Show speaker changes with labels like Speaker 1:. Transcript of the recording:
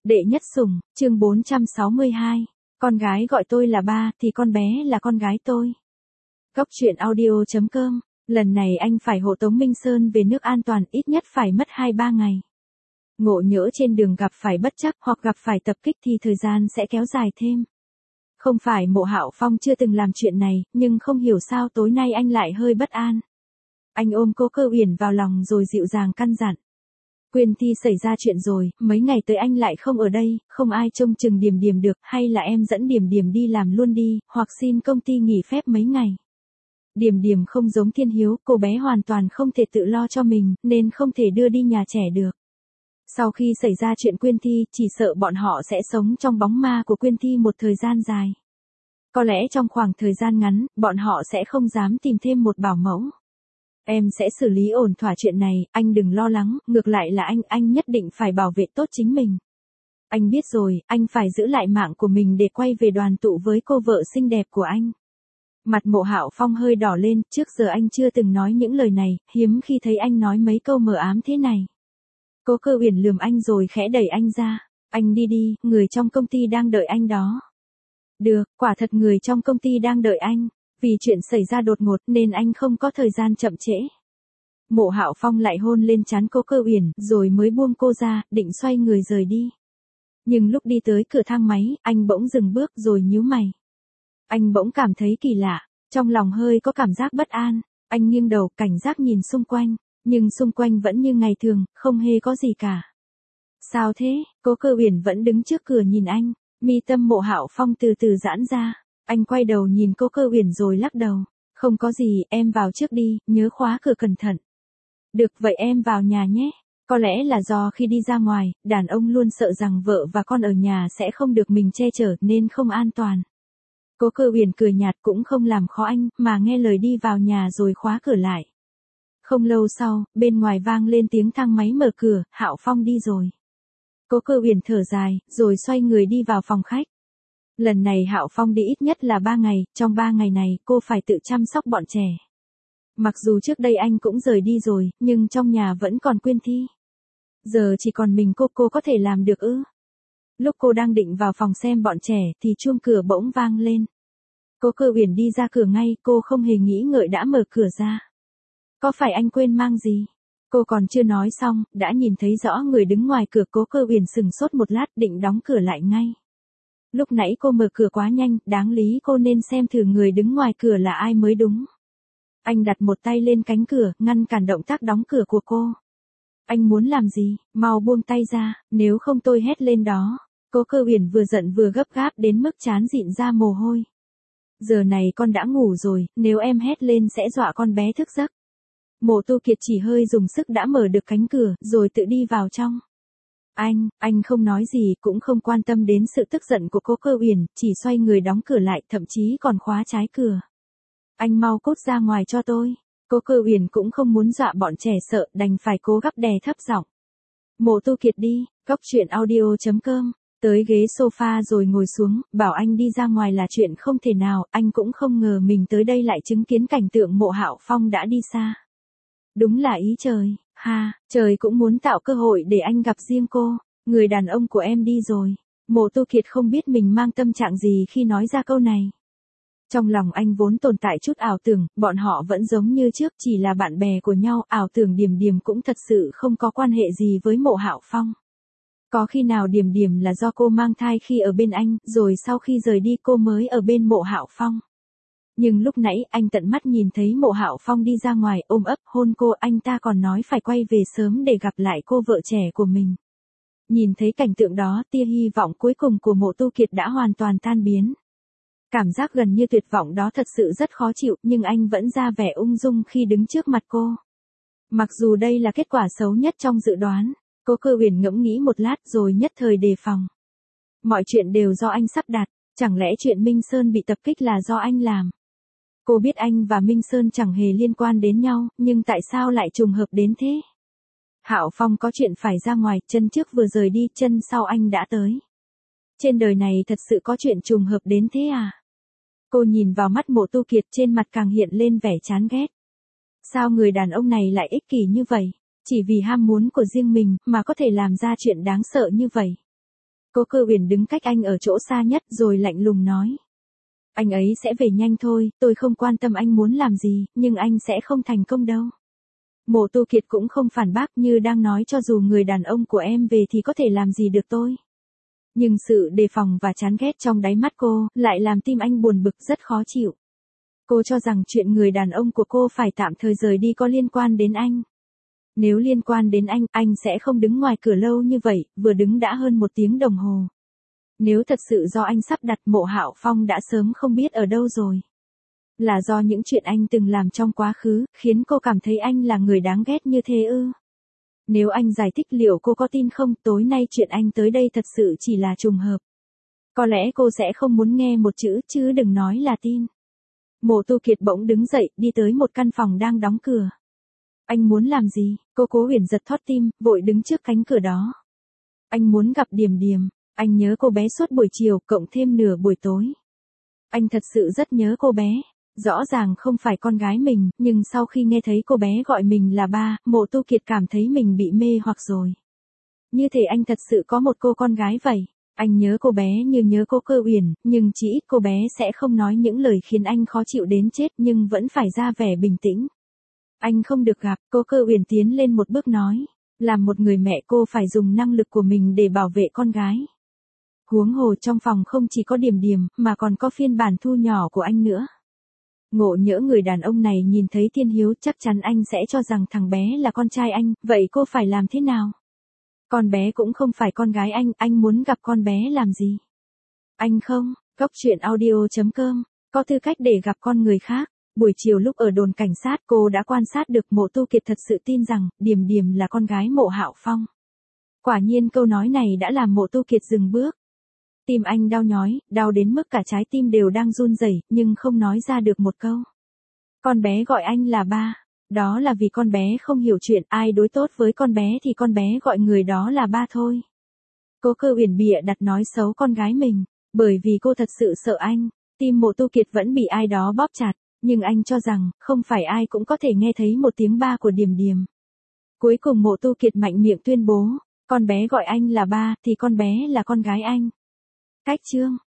Speaker 1: Đệ nhất sủng, chương 462. Con gái gọi tôi là ba thì con bé là con gái tôi. Góc truyện audio.com. Lần này anh phải hộ tống Minh Sơn về nước an toàn, ít nhất phải mất 2-3 ngày. Ngộ nhỡ trên đường gặp phải bất trắc hoặc gặp phải tập kích thì thời gian sẽ kéo dài thêm. Không phải Mộ Hạo Phong chưa từng làm chuyện này, nhưng không hiểu sao tối nay anh lại hơi bất an. Anh ôm cô Cơ Uyển vào lòng rồi dịu dàng căn dặn. Quyên Thi xảy ra chuyện rồi, mấy ngày tới anh lại không ở đây, không ai trông chừng Điềm Điềm được, hay là em dẫn Điềm Điềm đi làm luôn đi, hoặc xin công ty nghỉ phép mấy ngày. Điềm Điềm không giống Thiên Hiếu, cô bé hoàn toàn không thể tự lo cho mình, nên không thể đưa đi nhà trẻ được. Sau khi xảy ra chuyện Quyên Thi, chỉ sợ bọn họ sẽ sống trong bóng ma của Quyên Thi một thời gian dài. Có lẽ trong khoảng thời gian ngắn, bọn họ sẽ không dám tìm thêm một bảo mẫu. Em sẽ xử lý ổn thỏa chuyện này, anh đừng lo lắng, ngược lại là anh nhất định phải bảo vệ tốt chính mình. Anh biết rồi, anh phải giữ lại mạng của mình để quay về đoàn tụ với cô vợ xinh đẹp của anh. Mặt Mộ Hạo Phong hơi đỏ lên, trước giờ anh chưa từng nói những lời này, hiếm khi thấy anh nói mấy câu mờ ám thế này. Cô Cơ Uyển lườm anh rồi khẽ đẩy anh ra. Anh đi đi, người trong công ty đang đợi anh đó. Được, quả thật người trong công ty đang đợi anh. Vì chuyện xảy ra đột ngột nên anh không có thời gian chậm trễ. Mộ Hạo Phong lại hôn lên trán cô Cơ Uyển rồi mới buông cô ra, định xoay người rời đi. Nhưng lúc đi tới cửa thang máy, anh bỗng dừng bước rồi nhíu mày. Anh bỗng cảm thấy kỳ lạ, trong lòng hơi có cảm giác bất an. Anh nghiêng đầu cảnh giác nhìn xung quanh, nhưng xung quanh vẫn như ngày thường, không hề có gì cả. Sao thế? Cô Cơ Uyển vẫn đứng trước cửa nhìn anh, mi tâm Mộ Hạo Phong từ từ giãn ra. Anh quay đầu nhìn cô Cơ Uyển rồi lắc đầu. Không có gì, em vào trước đi, nhớ khóa cửa cẩn thận. Được vậy em vào nhà nhé. Có lẽ là do khi đi ra ngoài, đàn ông luôn sợ rằng vợ và con ở nhà sẽ không được mình che chở nên không an toàn. Cô Cơ Uyển cười nhạt cũng không làm khó anh, mà nghe lời đi vào nhà rồi khóa cửa lại. Không lâu sau, bên ngoài vang lên tiếng thang máy mở cửa, Hạo Phong đi rồi. Cô Cơ Uyển thở dài, rồi xoay người đi vào phòng khách. Lần này Hạo Phong đi ít nhất là 3 ngày, trong 3 ngày này cô phải tự chăm sóc bọn trẻ. Mặc dù trước đây anh cũng rời đi rồi, nhưng trong nhà vẫn còn Quyên Thi. Giờ chỉ còn mình cô có thể làm được ư? Lúc cô đang định vào phòng xem bọn trẻ thì chuông cửa bỗng vang lên. Cô Cơ Uyển đi ra cửa ngay, cô không hề nghĩ ngợi đã mở cửa ra. Có phải anh quên mang gì? Cô còn chưa nói xong, đã nhìn thấy rõ người đứng ngoài cửa. Cô Cơ Uyển sừng sốt một lát định đóng cửa lại ngay. Lúc nãy cô mở cửa quá nhanh, đáng lý cô nên xem thử người đứng ngoài cửa là ai mới đúng. Anh đặt một tay lên cánh cửa, ngăn cản động tác đóng cửa của cô. Anh muốn làm gì? Mau buông tay ra, nếu không tôi hét lên đó. Cô Cơ Uyển vừa giận vừa gấp gáp đến mức trán dịn ra mồ hôi. Giờ này con đã ngủ rồi, nếu em hét lên sẽ dọa con bé thức giấc. Mộ Tu Kiệt chỉ hơi dùng sức đã mở được cánh cửa, rồi tự đi vào trong. Anh không nói gì, cũng không quan tâm đến sự tức giận của cô Cơ Uyển, chỉ xoay người đóng cửa lại, thậm chí còn khóa trái cửa. Anh mau cút ra ngoài cho tôi. Cô Cơ Uyển cũng không muốn dọa bọn trẻ sợ, đành phải cố gắng đè thấp giọng. Mộ Tu Kiệt đi, góc truyện audio.com, tới ghế sofa rồi ngồi xuống, bảo anh đi ra ngoài là chuyện không thể nào, anh cũng không ngờ mình tới đây lại chứng kiến cảnh tượng Mộ Hạo Phong đã đi xa. Đúng là ý trời, ha, trời cũng muốn tạo cơ hội để anh gặp riêng cô, người đàn ông của em đi rồi. Mộ Tu Kiệt không biết mình mang tâm trạng gì khi nói ra câu này. Trong lòng anh vốn tồn tại chút ảo tưởng, bọn họ vẫn giống như trước, chỉ là bạn bè của nhau, ảo tưởng Điềm Điềm cũng thật sự không có quan hệ gì với Mộ Hạo Phong. Có khi nào Điềm Điềm là do cô mang thai khi ở bên anh, rồi sau khi rời đi cô mới ở bên Mộ Hạo Phong. Nhưng lúc nãy anh tận mắt nhìn thấy Mộ Hạo Phong đi ra ngoài ôm ấp hôn cô, anh ta còn nói phải quay về sớm để gặp lại cô vợ trẻ của mình. Nhìn thấy cảnh tượng đó, tia hy vọng cuối cùng của Mộ Tu Kiệt đã hoàn toàn tan biến. Cảm giác gần như tuyệt vọng đó thật sự rất khó chịu, nhưng anh vẫn ra vẻ ung dung khi đứng trước mặt cô. Mặc dù đây là kết quả xấu nhất trong dự đoán, cô Cơ Uyển ngẫm nghĩ một lát rồi nhất thời đề phòng. Mọi chuyện đều do anh sắp đặt, chẳng lẽ chuyện Minh Sơn bị tập kích là do anh làm? Cô biết anh và Minh Sơn chẳng hề liên quan đến nhau, nhưng tại sao lại trùng hợp đến thế? Hạo Phong có chuyện phải ra ngoài, chân trước vừa rời đi, chân sau anh đã tới. Trên đời này thật sự có chuyện trùng hợp đến thế à? Cô nhìn vào mắt Mộ Tu Kiệt, trên mặt càng hiện lên vẻ chán ghét. Sao người đàn ông này lại ích kỷ như vậy? Chỉ vì ham muốn của riêng mình mà có thể làm ra chuyện đáng sợ như vậy. Cố Cơ Uyển đứng cách anh ở chỗ xa nhất rồi lạnh lùng nói. Anh ấy sẽ về nhanh thôi, tôi không quan tâm anh muốn làm gì, nhưng anh sẽ không thành công đâu. Mộ Tu Kiệt cũng không phản bác, như đang nói cho dù người đàn ông của em về thì có thể làm gì được tôi. Nhưng sự đề phòng và chán ghét trong đáy mắt cô lại làm tim anh buồn bực rất khó chịu. Cô cho rằng chuyện người đàn ông của cô phải tạm thời rời đi có liên quan đến anh. Nếu liên quan đến anh sẽ không đứng ngoài cửa lâu như vậy, vừa đứng đã hơn 1 tiếng đồng hồ. Nếu thật sự do anh sắp đặt, Mộ Hạo Phong đã sớm không biết ở đâu rồi. Là do những chuyện anh từng làm trong quá khứ, khiến cô cảm thấy anh là người đáng ghét như thế ư? Nếu anh giải thích liệu cô có tin không? Tối nay chuyện anh tới đây thật sự chỉ là trùng hợp. Có lẽ cô sẽ không muốn nghe một chữ, chứ đừng nói là tin. Mộ Tu Kiệt bỗng đứng dậy, đi tới một căn phòng đang đóng cửa. Anh muốn làm gì? Cố Uyển giật thót tim, vội đứng trước cánh cửa đó. Anh muốn gặp Điềm Điềm. Anh nhớ cô bé suốt buổi chiều, cộng thêm nửa buổi tối. Anh thật sự rất nhớ cô bé. Rõ ràng không phải con gái mình, nhưng sau khi nghe thấy cô bé gọi mình là ba, Mộ Tu Kiệt cảm thấy mình bị mê hoặc rồi. Như thể anh thật sự có một cô con gái vậy. Anh nhớ cô bé như nhớ Cố Cơ Uyển, nhưng chỉ ít cô bé sẽ không nói những lời khiến anh khó chịu đến chết, nhưng vẫn phải ra vẻ bình tĩnh. Anh không được gặp. Cố Cơ Uyển tiến lên một bước nói. Làm một người mẹ, cô phải dùng năng lực của mình để bảo vệ con gái. Huống hồ trong phòng không chỉ có Điềm Điềm, mà còn có phiên bản thu nhỏ của anh nữa. Ngộ nhỡ người đàn ông này nhìn thấy Thiên Hiếu, chắc chắn anh sẽ cho rằng thằng bé là con trai anh, vậy cô phải làm thế nào? Con bé cũng không phải con gái anh muốn gặp con bé làm gì? Anh không, Goctruyện.audio.com, có tư cách để gặp con người khác. Buổi chiều lúc ở đồn cảnh sát, cô đã quan sát được Mộ Tu Kiệt thật sự tin rằng Điềm Điềm là con gái Mộ Hạo Phong. Quả nhiên câu nói này đã làm Mộ Tu Kiệt dừng bước. Tim anh đau nhói, đau đến mức cả trái tim đều đang run rẩy, nhưng không nói ra được một câu. Con bé gọi anh là ba. Đó là vì con bé không hiểu chuyện, ai đối tốt với con bé thì con bé gọi người đó là ba thôi. Cố Cơ Uyển bịa đặt nói xấu con gái mình, bởi vì cô thật sự sợ anh. Tim Mộ Tu Kiệt vẫn bị ai đó bóp chặt, nhưng anh cho rằng không phải ai cũng có thể nghe thấy một tiếng ba của Điềm Điềm. Cuối cùng Mộ Tu Kiệt mạnh miệng tuyên bố, con bé gọi anh là ba thì con bé là con gái anh. Cách chương